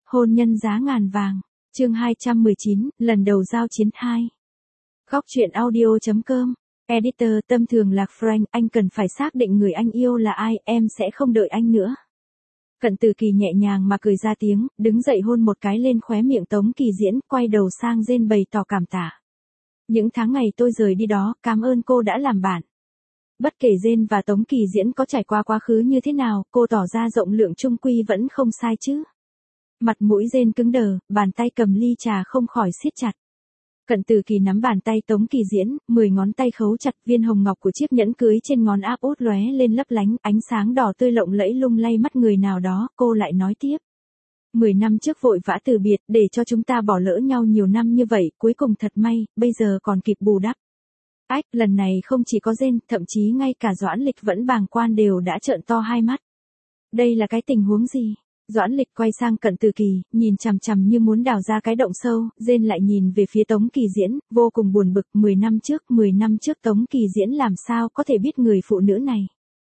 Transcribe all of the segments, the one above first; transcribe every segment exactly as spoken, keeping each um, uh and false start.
Hôn nhân giá ngàn vàng. Chương hai trăm mười chín, lần đầu giao chiến hai. Góc truyện audio chấm com. Editor tâm thường lạc Frank, anh cần phải xác định người anh yêu là ai, em sẽ không đợi anh nữa. Cận Từ Kỳ nhẹ nhàng mà cười ra tiếng, đứng dậy hôn một cái lên khóe miệng Tống Kỳ Diễn, quay đầu sang Jane bày tỏ cảm tạ. Những tháng ngày tôi rời đi đó, cảm ơn cô đã làm bạn. Bất kể Jane và Tống Kỳ Diễn có trải qua quá khứ như thế nào, cô tỏ ra rộng lượng chung quy vẫn không sai chứ. Mặt mũi Jane cứng đờ, bàn tay cầm ly trà không khỏi siết chặt. Cận Từ Kỳ nắm bàn tay Tống Kỳ Diễn, mười ngón tay khấu chặt, viên hồng ngọc của chiếc nhẫn cưới trên ngón áp út lóe lên lấp lánh, ánh sáng đỏ tươi lộng lẫy lung lay mắt người nào đó, cô lại nói tiếp. Mười năm trước vội vã từ biệt, để cho chúng ta bỏ lỡ nhau nhiều năm như vậy, cuối cùng thật may, bây giờ còn kịp bù đắp. Ách, lần này không chỉ có Jane, thậm chí ngay cả Doãn Lịch vẫn bàng quan đều đã trợn to hai mắt. Đây là cái tình huống gì? Doãn Lịch quay sang Cận Từ Kỳ, nhìn chằm chằm như muốn đào ra cái động sâu, Jane lại nhìn về phía Tống Kỳ Diễn, vô cùng buồn bực, mười năm trước, mười năm trước Tống Kỳ Diễn làm sao có thể biết người phụ nữ này.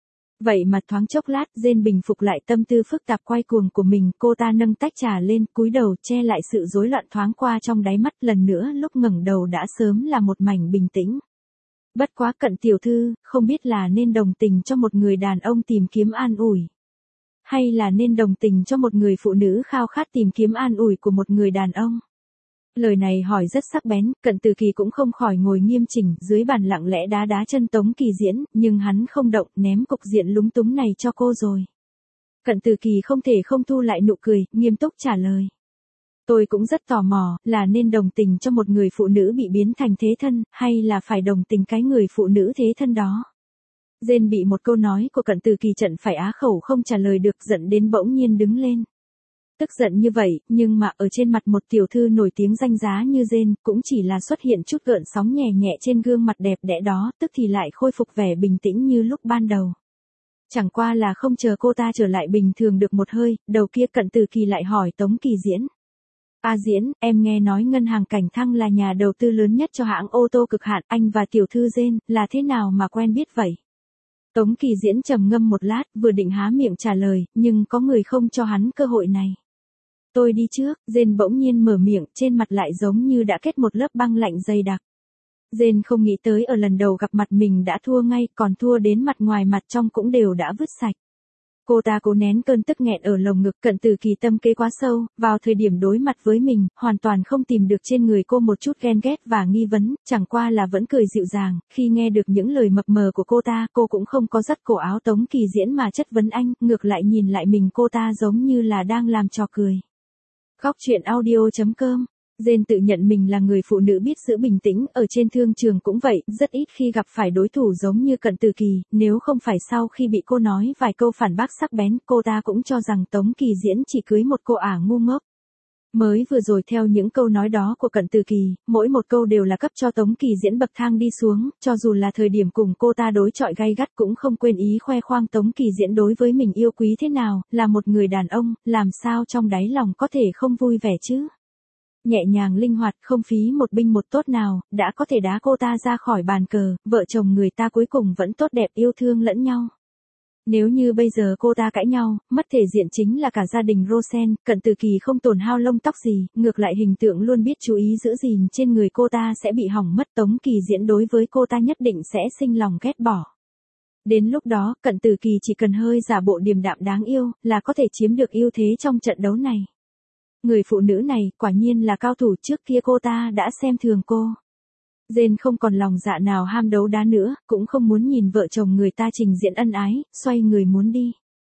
Vậy mà thoáng chốc lát, Jane bình phục lại tâm tư phức tạp quay cuồng của mình, cô ta nâng tách trà lên, cúi đầu che lại sự rối loạn thoáng qua trong đáy mắt, lần nữa lúc ngẩng đầu đã sớm là một mảnh bình tĩnh. Bất quá Cận tiểu thư, không biết là nên đồng tình cho một người đàn ông tìm kiếm an ủi, hay là nên đồng tình cho một người phụ nữ khao khát tìm kiếm an ủi của một người đàn ông? Lời này hỏi rất sắc bén, Cận Từ Kỳ cũng không khỏi ngồi nghiêm chỉnh, dưới bàn lặng lẽ đá đá chân Tống Kỳ Diễn, nhưng hắn không động, ném cục diện lúng túng này cho cô rồi. Cận Từ Kỳ không thể không thu lại nụ cười, nghiêm túc trả lời. Tôi cũng rất tò mò, là nên đồng tình cho một người phụ nữ bị biến thành thế thân, hay là phải đồng tình cái người phụ nữ thế thân đó? Jane bị một câu nói của Cận Từ Kỳ trận phải á khẩu không trả lời được, giận đến bỗng nhiên đứng lên. Tức giận như vậy, nhưng mà ở trên mặt một tiểu thư nổi tiếng danh giá như Jane, cũng chỉ là xuất hiện chút gợn sóng nhẹ nhẹ trên gương mặt đẹp đẽ đó, tức thì lại khôi phục vẻ bình tĩnh như lúc ban đầu. Chẳng qua là không chờ cô ta trở lại bình thường được một hơi, đầu kia Cận Từ Kỳ lại hỏi Tống Kỳ Diễn. A Diễn, em nghe nói ngân hàng Cảnh Thăng là nhà đầu tư lớn nhất cho hãng ô tô cực hạn, anh và tiểu thư Jane, là thế nào mà quen biết vậy? Tống Kỳ Diễn trầm ngâm một lát, vừa định há miệng trả lời, nhưng có người không cho hắn cơ hội này. Tôi đi trước, Jane bỗng nhiên mở miệng, trên mặt lại giống như đã kết một lớp băng lạnh dày đặc. Jane không nghĩ tới ở lần đầu gặp mặt mình đã thua ngay, còn thua đến mặt ngoài mặt trong cũng đều đã vứt sạch. Cô ta cố nén cơn tức nghẹn ở lồng ngực, Cận Từ Kỳ tâm kế quá sâu, vào thời điểm đối mặt với mình, hoàn toàn không tìm được trên người cô một chút ghen ghét và nghi vấn, chẳng qua là vẫn cười dịu dàng, khi nghe được những lời mập mờ của cô ta, cô cũng không có dắt cổ áo Tống Kỳ Diễn mà chất vấn anh, ngược lại nhìn lại mình cô ta giống như là đang làm trò cười. Góc truyện audio chấm com. Jane tự nhận mình là người phụ nữ biết giữ bình tĩnh, ở trên thương trường cũng vậy, rất ít khi gặp phải đối thủ giống như Cận Từ Kỳ, nếu không phải sau khi bị cô nói vài câu phản bác sắc bén, cô ta cũng cho rằng Tống Kỳ Diễn chỉ cưới một cô ả ngu ngốc. Mới vừa rồi theo những câu nói đó của Cận Từ Kỳ, mỗi một câu đều là cấp cho Tống Kỳ Diễn bậc thang đi xuống, cho dù là thời điểm cùng cô ta đối chọi gay gắt cũng không quên ý khoe khoang Tống Kỳ Diễn đối với mình yêu quý thế nào, là một người đàn ông, làm sao trong đáy lòng có thể không vui vẻ chứ? Nhẹ nhàng linh hoạt, không phí một binh một tốt nào, đã có thể đá cô ta ra khỏi bàn cờ, vợ chồng người ta cuối cùng vẫn tốt đẹp yêu thương lẫn nhau. Nếu như bây giờ cô ta cãi nhau, mất thể diện chính là cả gia đình Rosen, Cận Từ Kỳ không tổn hao lông tóc gì, ngược lại hình tượng luôn biết chú ý giữ gìn trên người cô ta sẽ bị hỏng mất, Tống Kỳ Diễn đối với cô ta nhất định sẽ sinh lòng ghét bỏ. Đến lúc đó, Cận Từ Kỳ chỉ cần hơi giả bộ điềm đạm đáng yêu, là có thể chiếm được ưu thế trong trận đấu này. Người phụ nữ này, quả nhiên là cao thủ, trước kia cô ta đã xem thường cô. Jane không còn lòng dạ nào ham đấu đá nữa, cũng không muốn nhìn vợ chồng người ta trình diễn ân ái, xoay người muốn đi.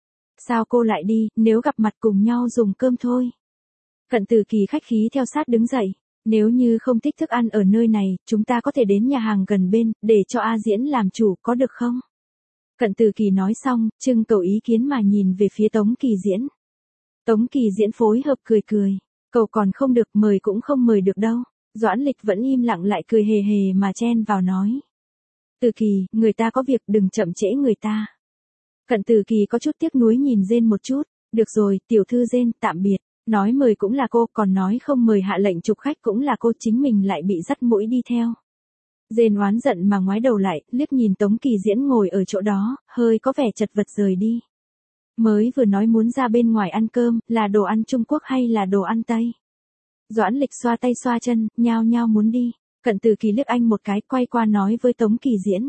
Sao cô lại đi, nếu gặp mặt cùng nhau dùng cơm thôi. Cận Từ Kỳ khách khí theo sát đứng dậy. Nếu như không thích thức ăn ở nơi này, chúng ta có thể đến nhà hàng gần bên, để cho A Diễn làm chủ, có được không? Cận Từ Kỳ nói xong, trưng cầu ý kiến mà nhìn về phía Tống Kỳ Diễn. Tống Kỳ Diễn phối hợp cười cười. Cậu còn không được, mời cũng không mời được đâu. Doãn Lịch vẫn im lặng lại cười hề hề mà chen vào nói. Từ Kỳ, người ta có việc, đừng chậm trễ người ta. Cận Từ Kỳ có chút tiếc nuối nhìn Jane một chút. Được rồi, tiểu thư Jane, tạm biệt. Nói mời cũng là cô, còn nói không mời hạ lệnh chụp khách cũng là cô, chính mình lại bị dắt mũi đi theo. Jane oán giận mà ngoái đầu lại, liếc nhìn Tống Kỳ Diễn ngồi ở chỗ đó, hơi có vẻ chật vật rời đi. Mới vừa nói muốn ra bên ngoài ăn cơm, là đồ ăn Trung Quốc hay là đồ ăn Tây? Doãn Lịch xoa tay xoa chân, nhao nhao muốn đi. Cận Từ Kỳ liếc anh một cái, quay qua nói với Tống Kỳ Diễn.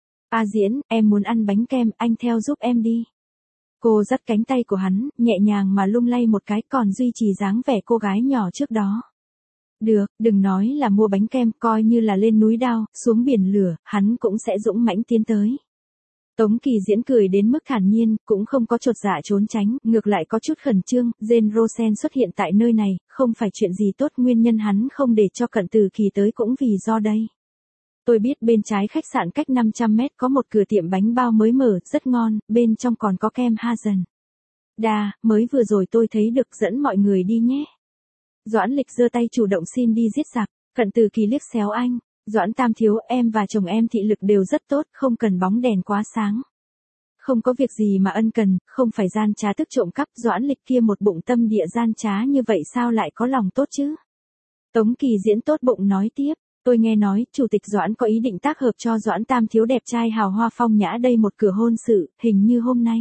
A Diễn, em muốn ăn bánh kem, anh theo giúp em đi. Cô dắt cánh tay của hắn, nhẹ nhàng mà lung lay một cái, còn duy trì dáng vẻ cô gái nhỏ trước đó. Được, đừng nói là mua bánh kem, coi như là lên núi đao, xuống biển lửa, hắn cũng sẽ dũng mãnh tiến tới. Tống Kỳ Diễn cười đến mức thản nhiên, cũng không có chột dạ trốn tránh, ngược lại có chút khẩn trương, Jane Rosen xuất hiện tại nơi này, không phải chuyện gì tốt, nguyên nhân hắn không để cho Cận Từ Kỳ tới cũng vì do đây. Tôi biết bên trái khách sạn cách năm trăm mét có một cửa tiệm bánh bao mới mở, rất ngon, bên trong còn có kem Hazen. Đà, mới vừa rồi tôi thấy được, dẫn mọi người đi nhé. Doãn Lịch giơ tay chủ động xin đi giết giặc, Cận Từ Kỳ liếc xéo anh. Doãn Tam thiếu, em và chồng em thị lực đều rất tốt, không cần bóng đèn quá sáng. Không có việc gì mà ân cần, không phải gian trá tức trộm cắp, Doãn Lịch kia một bụng tâm địa gian trá như vậy sao lại có lòng tốt chứ? Tống Kỳ Diễn tốt bụng nói tiếp, tôi nghe nói, chủ tịch Doãn có ý định tác hợp cho Doãn Tam thiếu đẹp trai hào hoa phong nhã đây một cửa hôn sự, hình như hôm nay.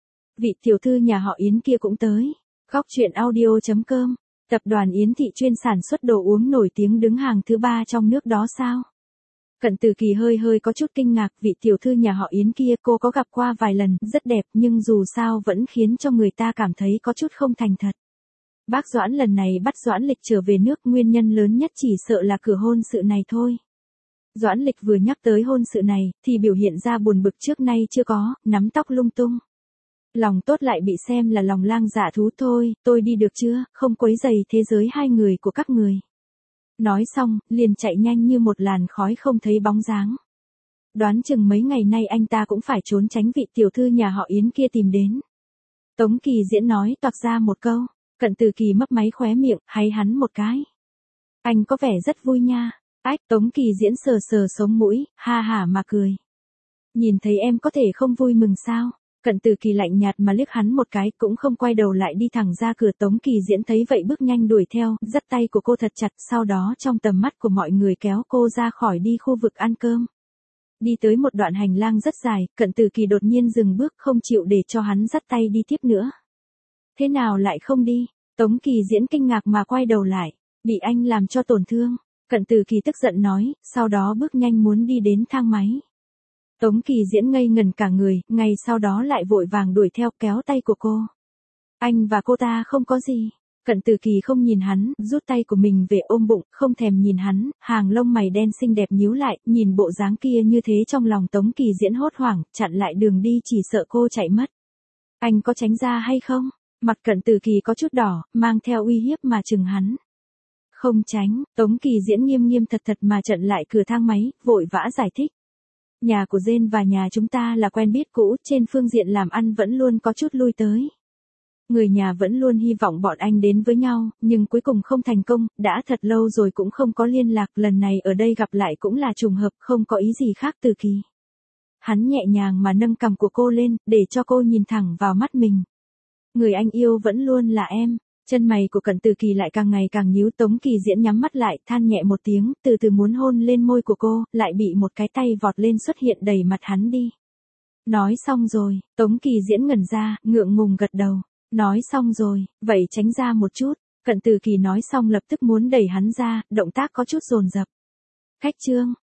Vị tiểu thư nhà họ Yến kia cũng tới. Góc truyện audio chấm com. Tập đoàn Yến Thị chuyên sản xuất đồ uống nổi tiếng đứng hàng thứ ba trong nước đó sao? Cận Từ Kỳ hơi hơi có chút kinh ngạc, vị tiểu thư nhà họ Yến kia cô có gặp qua vài lần, rất đẹp nhưng dù sao vẫn khiến cho người ta cảm thấy có chút không thành thật. Bác Doãn lần này bắt Doãn Lịch trở về nước, nguyên nhân lớn nhất chỉ sợ là cửa hôn sự này thôi. Doãn Lịch vừa nhắc tới hôn sự này, thì biểu hiện ra buồn bực trước nay chưa có, nắm tóc lung tung. Lòng tốt lại bị xem là lòng lang dạ thú thôi, tôi đi được chưa, không quấy rầy thế giới hai người của các người. Nói xong, liền chạy nhanh như một làn khói không thấy bóng dáng. Đoán chừng mấy ngày nay anh ta cũng phải trốn tránh vị tiểu thư nhà họ Yến kia tìm đến. Tống Kỳ Diễn nói toạc ra một câu, Cận Từ Kỳ mấp máy khóe miệng, hay hắn một cái. Anh có vẻ rất vui nha. Ách, Tống Kỳ Diễn sờ sờ sống mũi, ha hả mà cười. Nhìn thấy em có thể không vui mừng sao? Cận Từ Kỳ lạnh nhạt mà liếc hắn một cái, cũng không quay đầu lại đi thẳng ra cửa. Tống Kỳ Diễn thấy vậy bước nhanh đuổi theo, dắt tay của cô thật chặt, sau đó trong tầm mắt của mọi người kéo cô ra khỏi đi khu vực ăn cơm. Đi tới một đoạn hành lang rất dài, Cận Từ Kỳ đột nhiên dừng bước, không chịu để cho hắn dắt tay đi tiếp nữa. Thế nào lại không đi? Tống Kỳ Diễn kinh ngạc mà quay đầu lại, bị anh làm cho tổn thương. Cận Từ Kỳ tức giận nói, sau đó bước nhanh muốn đi đến thang máy. Tống Kỳ Diễn ngây ngần cả người, ngay sau đó lại vội vàng đuổi theo kéo tay của cô. Anh và cô ta không có gì. Cận Từ Kỳ không nhìn hắn, rút tay của mình về ôm bụng, không thèm nhìn hắn, hàng lông mày đen xinh đẹp nhíu lại, nhìn bộ dáng kia như thế trong lòng Tống Kỳ Diễn hốt hoảng, chặn lại đường đi chỉ sợ cô chạy mất. Anh có tránh ra hay không? Mặt Cận Từ Kỳ có chút đỏ, mang theo uy hiếp mà chừng hắn. Không tránh, Tống Kỳ Diễn nghiêm nghiêm thật thật mà chặn lại cửa thang máy, vội vã giải thích. Nhà của Jane và nhà chúng ta là quen biết cũ, trên phương diện làm ăn vẫn luôn có chút lui tới. Người nhà vẫn luôn hy vọng bọn anh đến với nhau, nhưng cuối cùng không thành công, đã thật lâu rồi cũng không có liên lạc, lần này ở đây gặp lại cũng là trùng hợp, không có ý gì khác. Từ Kỳ. Hắn nhẹ nhàng mà nâng cằm của cô lên, để cho cô nhìn thẳng vào mắt mình. Người anh yêu vẫn luôn là em. Chân mày của Cận Từ Kỳ lại càng ngày càng nhíu. Tống Kỳ Diễn nhắm mắt lại, than nhẹ một tiếng, từ từ muốn hôn lên môi của cô, lại bị một cái tay vọt lên xuất hiện đẩy mặt hắn đi. Nói xong rồi, Tống Kỳ Diễn ngẩn ra, ngượng ngùng gật đầu. Nói xong rồi, vậy tránh ra một chút. Cận Từ Kỳ nói xong lập tức muốn đẩy hắn ra, động tác có chút dồn dập. Khách trương,